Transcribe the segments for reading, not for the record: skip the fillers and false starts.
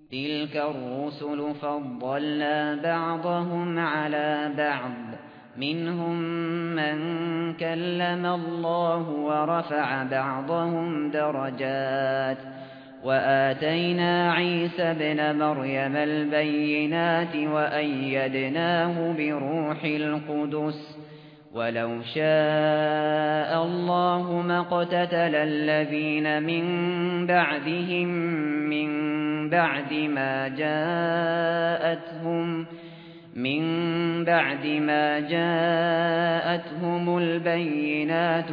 تِلْكَ الرُّسُلُ فَضَّلْنَا بَعْضَهُمْ عَلَى بَعْضٍ مِنْهُمْ مَنْ كَلَّمَ اللَّهُ وَرَفَعَ بَعْضَهُمْ دَرَجَاتٍ وَآتَيْنَا عِيسَى ابْنَ مَرْيَمَ الْبَيِّنَاتِ وَأَيَّدْنَاهُ بِرُوحِ الْقُدُسِ وَلَوْ شَاءَ اللَّهُ مَا اقْتَتَلَ الَّذِينَ مِن بَعْدِهِم مِّن بَعْدِ مَا جَاءَتْهُمُ الْبَيِّنَاتُ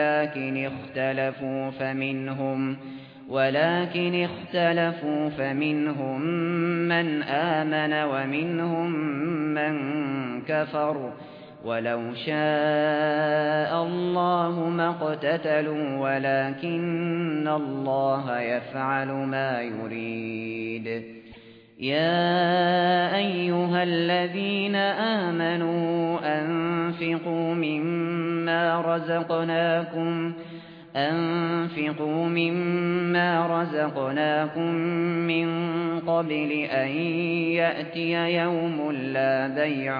ولكن اختلفوا فمنهم من آمن ومنهم من كفر ولو شاء الله ما اقتتلوا ولكن الله يفعل ما يريد. يا أيها الذين آمنوا أنفقوا مما رزقناكم من قبل أن يأتي يوم لا بيع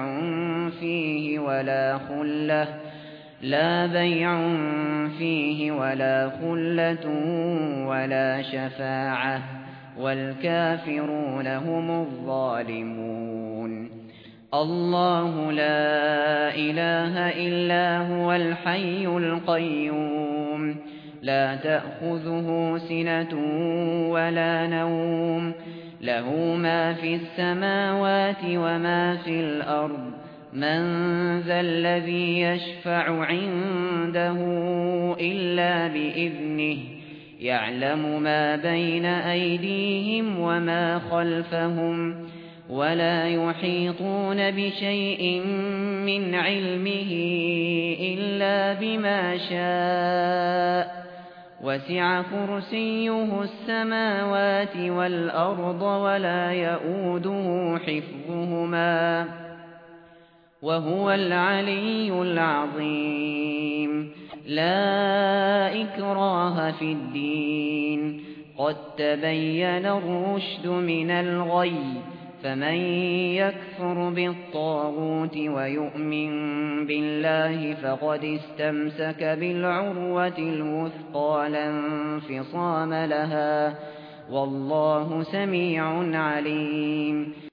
فيه ولا خلة ولا شفاعة والكافرون هم الظالمون. الله لا إله إلا هو الحي القيوم لا تأخذه سنة ولا نوم له ما في السماوات وما في الأرض من ذا الذي يشفع عنده إلا بإذنه يعلم ما بين أيديهم وما خلفهم ولا يحيطون بشيء من علمه إلا بما شاء وسع كرسيه السماوات والأرض ولا يؤوده حفظهما وهو العلي العظيم. لا إكراه في الدين قد تبين الرشد من الغي فمن يكفر بالطاغوت ويؤمن بالله فقد استمسك بالعروة الوثقى لا انفصام لها والله سميع عليم.